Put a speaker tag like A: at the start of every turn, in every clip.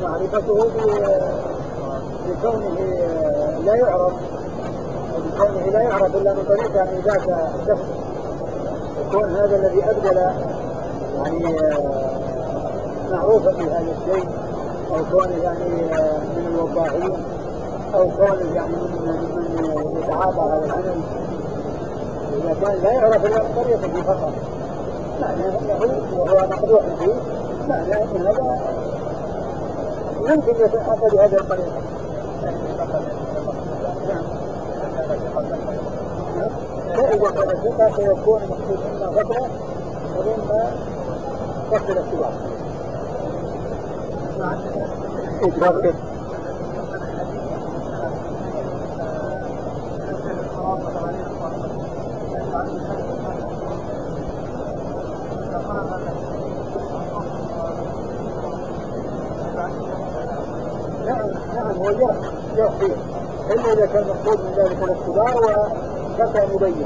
A: معرفته بكونه لا يعرف، وبكونه لا يعرف إلا من طريق يعني ذاك الشخص، يكون هذا الذي أبدل يعني معروفا بهذا الشيء، أو كونه يعني من الوضاعين، أو كونه يعني من يتعاطى هذا العمل، إذا كان لا يعرف إلا من طريقه فقط معنى أنه وهو مقدوح فيه، معنى أن هذا يمكن يتعاطى بهذه الطريقة. فإذا كان الثقة سيكون مقصود إما غفلة وإما قصد الاتباع. إدراك نعم هو الجرح فيه، إلا إذا كان مقصود من ذلك الاختبار وشرط مبين.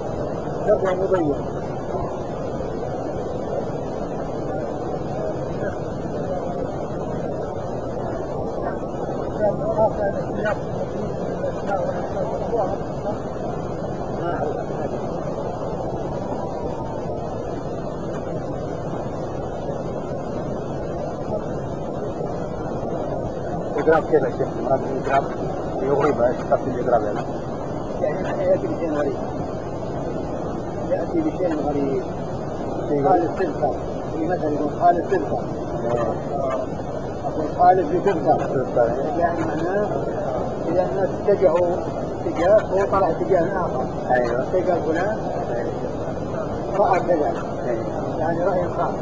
B: إضراب كيف يا شيخ؟ مراد الإضراب يغرب ايش قصد الإضراب هذا؟
A: يعني يأتي بشيء غريب، يأتي بشيء غريب. قال السلطة مثلا يقول قال السلطة، أقول قال السلطة، يعني معناه إذا الناس اتجهوا اتجاه هو طلع اتجاه آخر.
B: أيوة.
A: اتجاه فلان رأى كذا، يعني رأي خاص.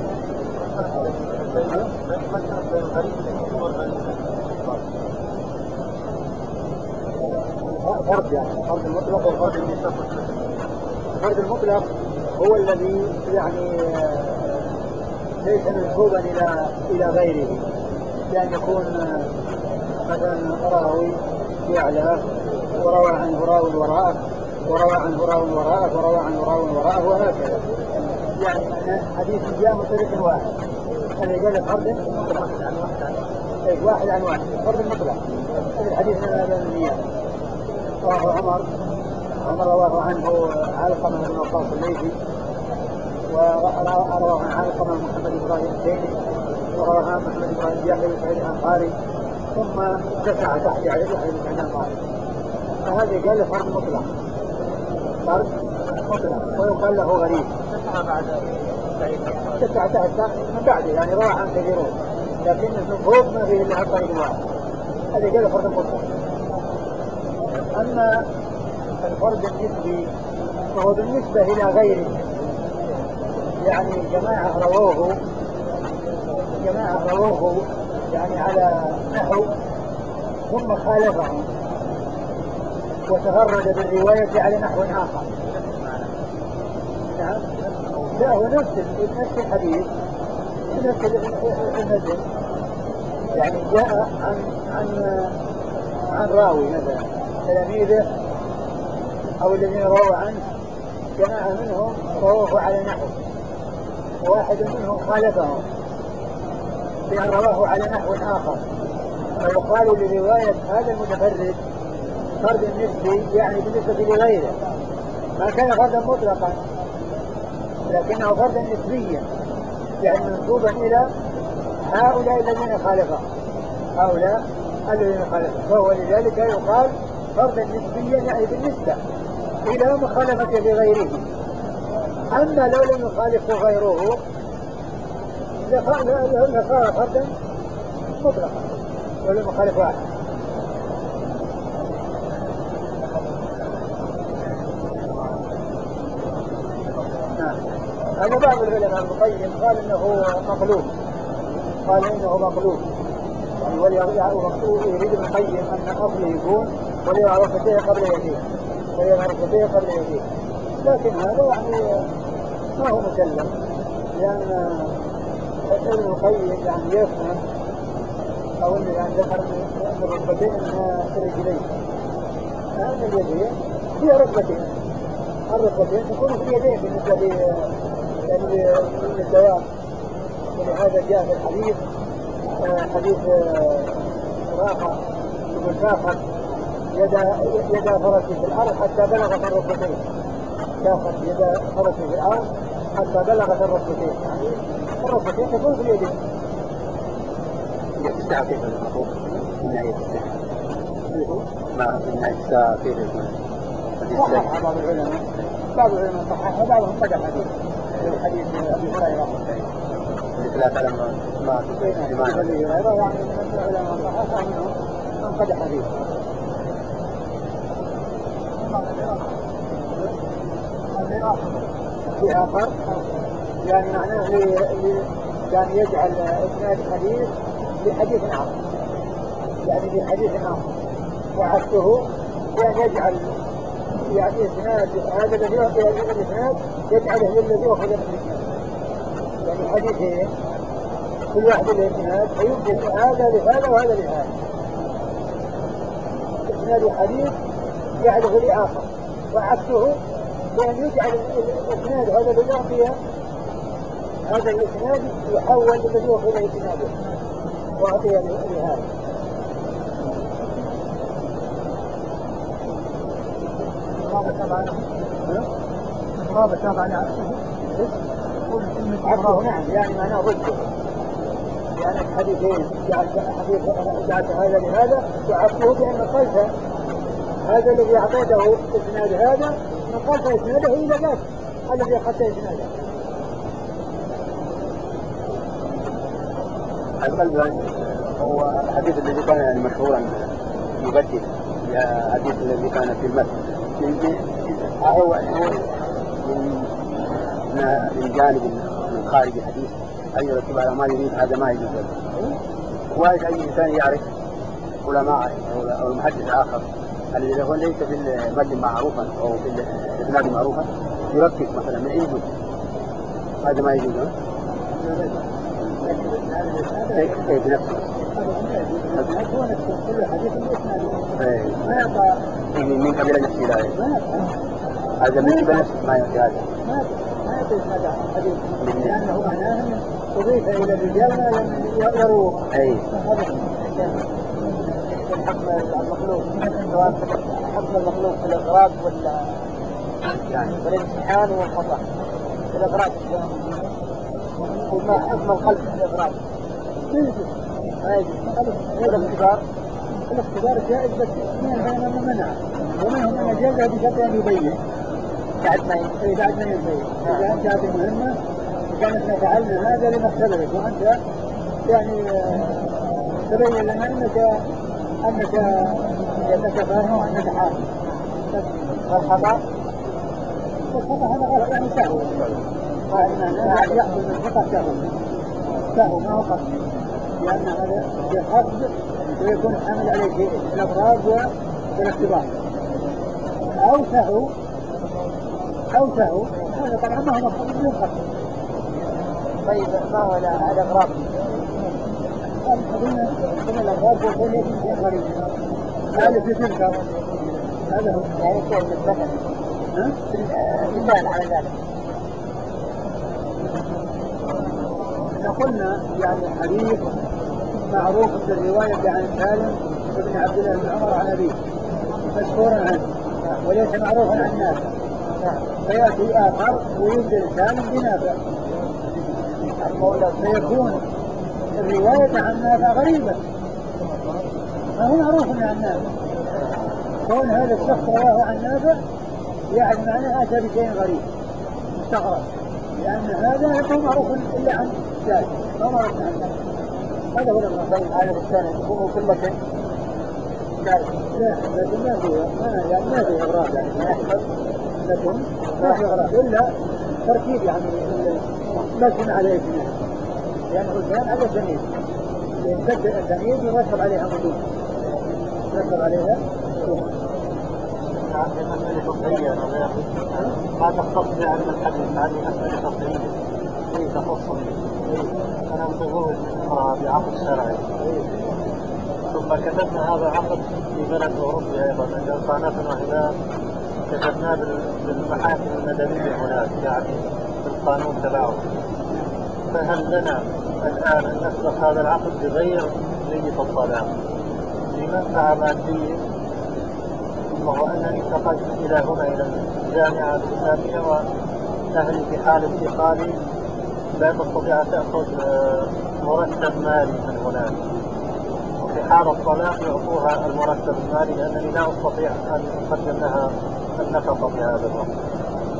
A: فرد يعني فرد المطلق وفرد المطلق. فرد المطلق هو الذي يعني ليس منسوبا إلى غيره، يعني يكون مثلا راوي يعلى وروى عنه راوي وراءه، وروى عنه راوي وراءه، وروى عنه راوي وراءه، وهكذا. يعني حديث جاء من طريق واحد، أنا قال فرد واحد عن واحد، فرد المطلق. الحديث من هذا النية رواه عمر رواه عنه علقمة بن وقاص الليثي، ورواه عن علقمة محمد إبراهيم الديني، ورواه عن محمد إبراهيم يحيى بن سعيد الأنصاري، ثم دفع تحت يحيى بن سعيد الأنصاري. فهذا قال له فرد مطلق، ويقال له غريب. دفع تحت من بعده يعني رواه عن كثيرون، لكن المفروض ما فيه إلا الطريق الواحد، هذا قال له فرد مطلق. أما الفرد النسبي فهو بالنسبة إلى غيره، يعني جماعة رووه يعني على نحو ثم خالفهم وتفرد بالرواية على نحو آخر. نعم، لا هو نفس الحديث، نفس المثل، يعني جاء عن راوي مثلا تلاميذه أو الذين رووا عنه، جماعة منهم رووه على نحو، واحد منهم خالفهم بأن رواه على نحو آخر، فيقال لرواية هذا المتفرد فرد نسبي، يعني بالنسبة لغيره ما كان فردا مطلقا لكنه فردا نسبيا، يعني منسوبا إلى هؤلاء الذين خالفوا، فهو لذلك يقال فردا نسبيا، يعني بالنسبة إلى مخالفة لغيره. أما لو لم يخالفه غيره لصار فردا مطلقا ولم يخالف واحد. أنا بعض العلماء المقيم قال إنه مقلوب، يعني وليعرف مقلوب يريد المقيم أن أصله يكون وليعرف شيء قبل يديه، لكن هذا يعني ما هو مسلم، لأن ابن القيم يعني يفهم أو أنه يعني ذكر من الركبتين من الرجلين، هذا اليدين هي ركبتين، الركبتين تكون في اليدين بالنسبة للدوام، ولهذا جاء في الحديث حديث سراقة يقول شاخت يد فرسي في الأرض حتى بلغت الركبتين. شاخت يد فرسي في الأرض حتى بلغت الركبتين، يعني الركبتين تكون في اليدين.
B: الساعة كيف المفروض؟ من ناحية الساعة ما من ناحية الساعة كيف يكون؟
A: صححها بعض العلماء صححها وبعضهم قدح حديث أبي هريرة
B: مثل لا تعلم ما في
A: أبي هريرة، يعني من العلماء صححها منهم من قدح فيه. في آخر يعني معناه يعني يجعل إسناد حديث لحديث آخر، يعني لحديث آخر، وعكسه يعني يجعل يعني إسناد هذا الذي يأخذ هذا الإسناد يجعله للذي يأخذ من الإسناد، يعني حديثين كل واحد الإسناد فيمكن هذا لهذا وهذا لهذا. إسناد حديث يجعله لآخر، وعكسه بأن يجعل الإسناد هذا الذي يعطيه هذا الإسناد يحول للذي يأخذ إسناده وأعطيه لهذا. رابط طبعا عكسه، نعم، يعني معناه ضده، يعني حديثين جعلت هذا لهذا، وعكسه بأن نقلت هذا الذي أعطيته إسناد هذا نقلت إسناده إلى ذاك الذي أخذت إسناده.
B: القلب هو الحديث الذي كان مشهورا يبدل الحديث الذي كان في المسجد، هو من جانب من خارج الحديث أن يرتب على ما يريد، هذا ما يجوز. وإذا أي إنسان يعرف علماء أو المحدث آخر الذي هو ليس في المد معروفا أو في الإسناد معروفا يرتب مثلا من عنده، هذا ما يجوز. كيف نفسه من قبل نفسه لا هذا من قبل نفسه ما يأتي هذا
A: لأنه معناه أضيف إلى الرجال ما يروه حكم المخلوق، سواء حكم المخلوق في الإغراض يعني والامتحان والخطأ في الإغراض، حكم القلب في الإغراض الاختبار جائز، بس من العلماء منع، ومنهم من أجازها بشرط أن يبين بعد ما يبين إذا أنت هذه مهمة كانت فعلنا هذا لمختبرك، وأنت يعني تبين لنا أنك فاهم وأنك حاكم. والخطأ هذا غلط، يعني سهو، يعني يحصل من الخطأ سهو ما هو قصد، لأن هذا بقصد ويكون حمل عليه شيء الأمراض والاختبار، أو سهو هذا طبعا ما هو مقصود من القصد. طيب ما هو الأغراض؟ من الأغراض يكون شيء غريب، هذا في تذكر، هذا هو يعني كيف تتذكر مثال على ذلك. قلنا يعني حديث معروف بالرواية عن سالم بن عبد الله بن عمر عن أبيه مشهورا عنه وليس معروفا عن الناس، فيأتي آخر ويبدل سالم بنافع فيكون الرواية عن نافع غريبة ما هو معروف عن الناس. كون هذا الشخص رواه عن نافع يعني معناه أتى بشيء غريب مستغرب، لأن هذا ليس معروف إلا عن سالم ما معروف عن نافع. هذا هو الرسول هذا الثاني يكون كل شيء لا لكن ما في إغراض، يعني لكن ما في إغراض إلا تركيب يعني لكن على إثنين، لأنه الثاني على الثاني ينتج الثاني يرتب عليها مدود يرتب عليها ما تختص بعلم الحديث، علم مسألة تفصيلية تخص أنا متزوج بعقد شرعي، ثم كتبنا هذا عقد في بلد أوروبي أيضا عند القناة وهنا كتبناه بالمحاكم المدنية هناك يعني بالقانون تبعه، فهل لنا
C: الآن أن نسبق هذا العقد بغير نية الطلاق لمنفعة مادية، وهو أنني انتقلت إلى هنا إلى الجامعة الإسلامية وأهلي في حال انتقالي لا تستطيع أن تأخذ مرتب مالي من هناك، وفي حال الطلاق يعطوها المرتب المالي لأنني لا أستطيع أن أقدم لها النفقة في هذا الوقت.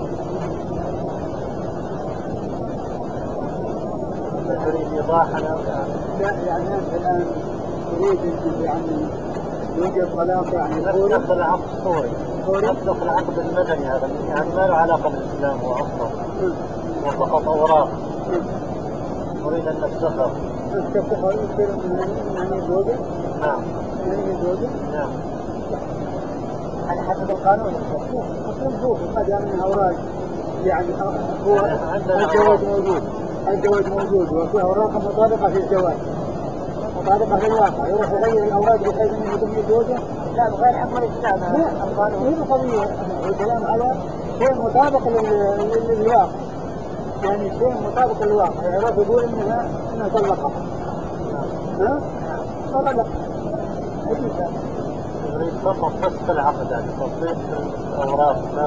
C: تريد إيضاحا؟
A: لا يعني أنت الآن تريد يعني يوجد طلاق يعني
C: نفس العقد السوري، نفس العقد المدني هذا يعني ما له علاقة بالإسلام هو أصلا وفقط أوراق. أريد أن نفتخر.
A: نفتخر يعني زوجة؟
C: نعم.
A: يعني زوجة؟
C: نعم.
A: على حسب القانون. هو ما دام من أوراق يعني هو الزواج موجود. الزواج موجود وفي أوراق مطابقة في الزواج، مطابقة في الواقع، يروح يغير الأوراق بحيث أنه يكون زوجة؟ لا بغير حكم الإسلام. لا القانون هي قضية الكلام على شيء مطابق للواقع، يعني شيء مطابق للواقع، يعرف يقول إنها طلقها. ها؟ طلق.
C: يريد فقط بس العقد يعني تصديق الأوراق لا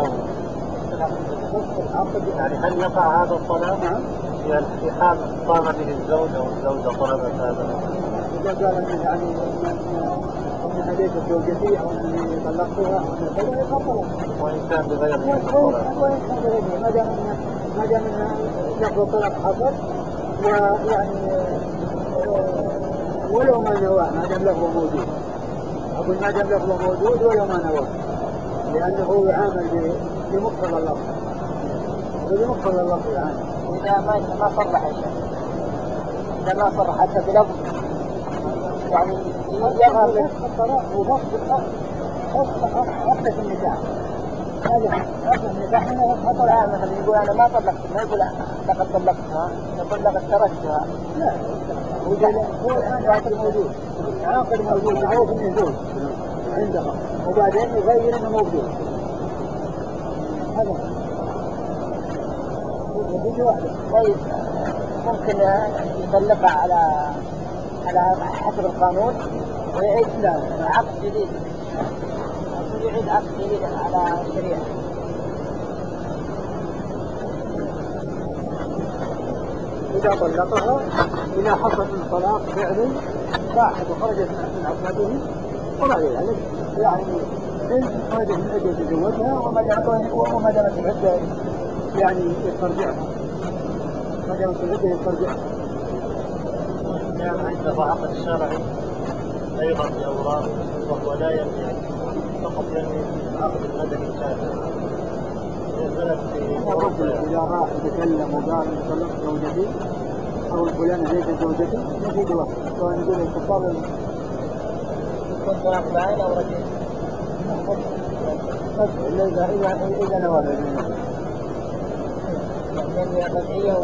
C: يعني هل يقع هذا الطلاق؟ يعني في حال قام به الزوج أو الزوجة طلبت هذا؟
A: إذا قال أنه يعني أنها ليست زوجتي أو أنني طلقتها أو أنه كذا يطلق.
C: وإن كان بغير
A: وإن كان بغير ما دام أنه لفظ الطلاق حصل ويعني ولو ما نواه ما دام لفظه موجود. أقول ما دام لفظه موجود ولو ما نواه، لأنه يعامل بمقتضى اللفظ. بمقتضى اللفظ يعني. إذا ما صرح شيء، إذا ما صرح حتى بلفظ يعني يظهر للطلاق وفصل عقدة النكاح. هذا عقدة النكاح هنا فصل. لا مثلا يقول أنا ما طلقت، ما يقول لقد طلقتها، يقول لقد تركتها. لا هو الآن عقد موجود، عقد موجود معروف إنه زوج عندها وبعدين يغير إنه موجود. هذا طيب ممكن يطلقها على حسب القانون ويعيد عقد جديد، يعيد عقد جديد على الشريعة. إذا طلقها إذا حصل من طلاق فعلي راحت وخرجت من عقده وما ذلك يعني إن خرجت من أجل تزوجها وما دامت العدة يعني يسترجعها، ما دامت العدة يسترجعها.
C: يعني عند عقد الشرعي أيضا بأوراق وهو لا ينهي فقط ينهي العقد المدني الشافعي.
A: إذا راح يتكلم وقال طلقت زوجتي أو فلانة ليست زوجتي نفيد وقت، سواء يقول الخطاب يكون طلاق باين أو رجل إذا نوى لأن هي قطعية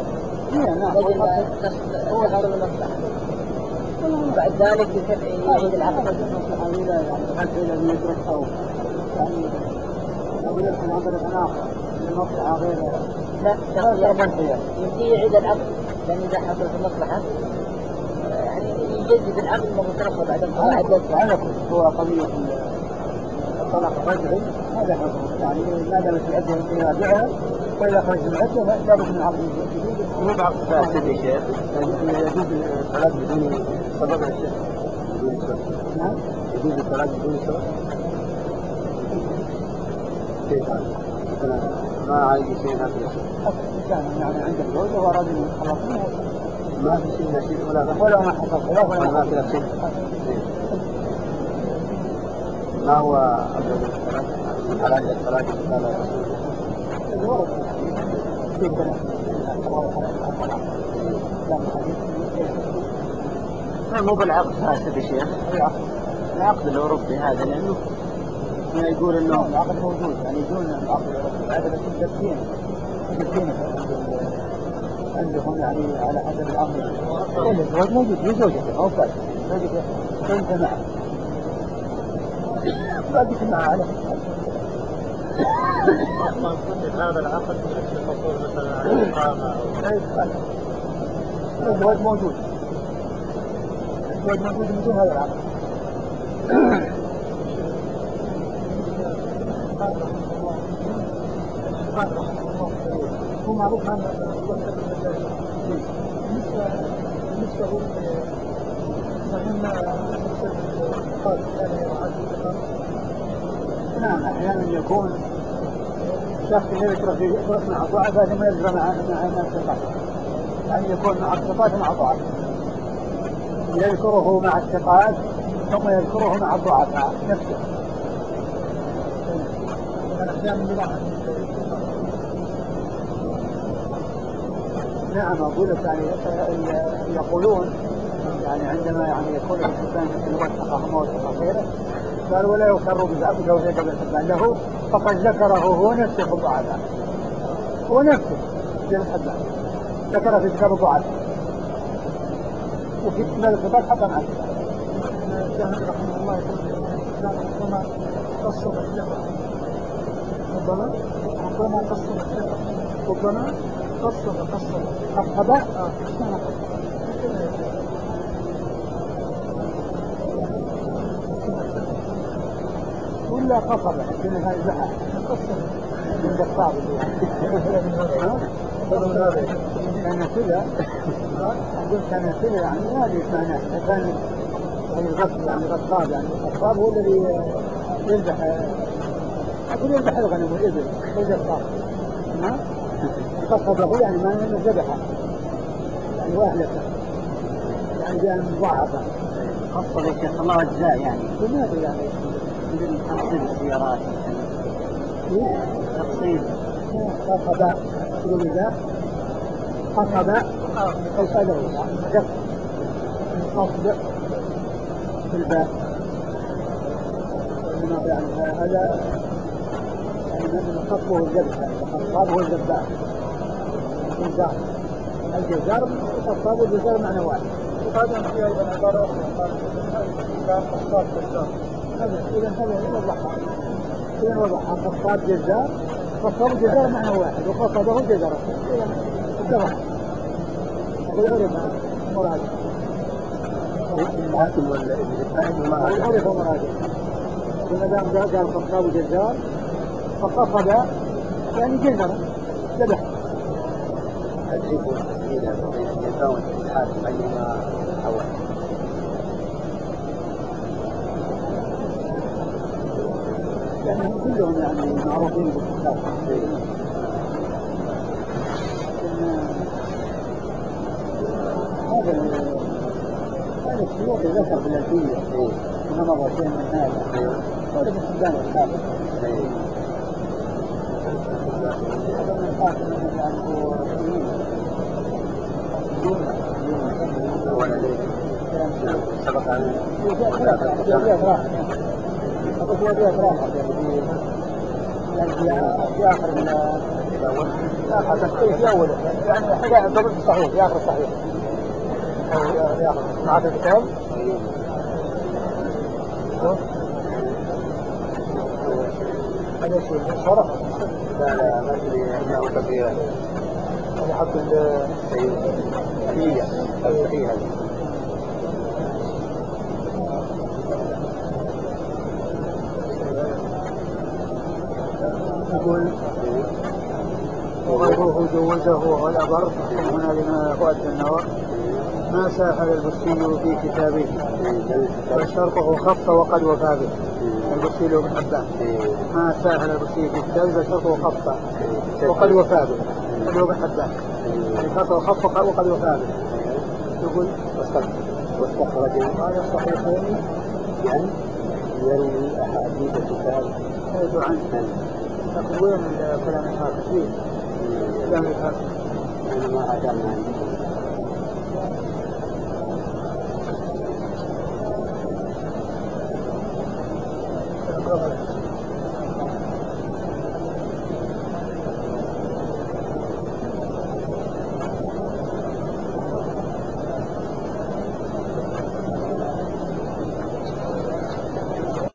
A: هو هذا المصلحة. بعد ذلك يعيد العقد المصلحة إلى الحد الذي يتركه يعني أقول لكم هذا الآخر المصلحة غير لا يمكن يعيد العقد لأن إذا حصلت المصلحة يعني يجدد العقد مرة أخرى بعد الطلاق. هو قضية الطلاق الرجعي هذا حكم يعني ما دامت العدة فيها بيعها وإذا خرجت العدة لا بد من عقد جديد.
B: مو بعقد فاسد يا شيخ، يجوز الطلاق بدون سبب يا شيخ؟
A: نعم
B: يجوز الطلاق بدون سبب؟ كيف هذا؟ ما عايز شيء هذا يا شيخ.
A: كان يعني عندك زوجة وأراد أن يتخلص منها
B: ما في شيء نسيب
A: ولا ما حصل خلاف ولا
B: ما في شيء. ما هو أفضل الصلاة؟ حلال الصلاة قال الرسول.
A: مو بالعقد فاسد يا شيخ، العقد الأوروبي هذا لأنه يقول إنه العقد موجود يعني يقول العقد الأوروبي هذا بس التبكين عندهم يعني على حسب العقد. الزواج موجود في زوجته أو فاسد زوجته كنت معه باقي معه على
C: أصلا كل هذا العقد من أجل الحصول مثلا على إقامة أو
A: الزواج موجود من دون هذا العقد. هو معروف عن نعم أحيانا يكون شخص يترك مع ضعفاء ثم يلزم مع الثقات، يعني يكون مع الثقات مع ضعفاء، يذكره مع الثقات ثم يذكره مع الضعفاء نفسه. نعم أقول لك يعني يقولون يعني عندما يعني يكون الإنسان يوثق همه وغيره قال ولا يغتر بتوثيق ابن حبان له فقد ذكره هو نفسه في الضعفاء، هو نفسه ابن حبان ذكر في كتاب الضعفاء وفي كتاب الثقات حكم عليه. الجهل رحمه الله يقول كان ربما قصر الثقة ربما قصر الثقة ربما قصر القضاء ولا قصر عندنا هاي زحف قصر من الصعب كان كذا أقول كان كذا يعني هذه معناه كان الغصب يعني غصاب يعني الغصاب هو الذي يذبح أقول يذبح الغنم والإبل هذا الغصاب قصده يعني ما ذبحه يعني واهلكه يعني جاء مضاعفة قصد الشيخ الله أجزاء يعني لماذا يعني من تقصيد السيارات تقصيد قصد يقول إذا قصد قصده قصد في الباب يعني هذا يعني من قصده الذبح قصده الذبح الجزار القصاب والجزار معنى واحد. وهذا في أيضا عبارة كان قصاب جزار. إذا وضحها. إذا وضحها قصاب جزار قصاب جزار معنى واحد وقصبه جزار. انتبه. ويعرف مراد. الحاكم ولا الحاكم ما يعرف مراد. وما دام قال قصاب جزار فقصب يعني جزر ذبح. الجيب والتسجيل يكون الحاكم أيهما أول يعني كلهم يعني معروفين بالكتاب هذا السيوط ذكر في الألفية هنا مرتين من هذا هذا بالسجان الحاكم هذا من الحاكم يعني هو سبق عن جوابيات راحة جوابيات راحة يعني في آخر الأول في أوله يعني حاجة ضبط صحيح في آخر الصحيح أو في آخر معك الكتاب هذا شيء شرح لا ما أدري أنه كبير هذا حق الصحيح الصحيح يقول وغيره جوزه وهو الأبر هنا لما فؤاد النوى ما ساهل البستي في كتابه فشرطه خط وقد وفى به البستي له بن حبان ما ساهل البستي في كتابه فشرطه خط وقد وفى به له بن حبان يعني شرطه خط وقد وفى به يقول واستخرج هذا الصحيحين يعني يروي أحاديث الكتاب حيث عنه لكن وين كلام الحافظ فيه كلام الحافظ أنا ما أعلم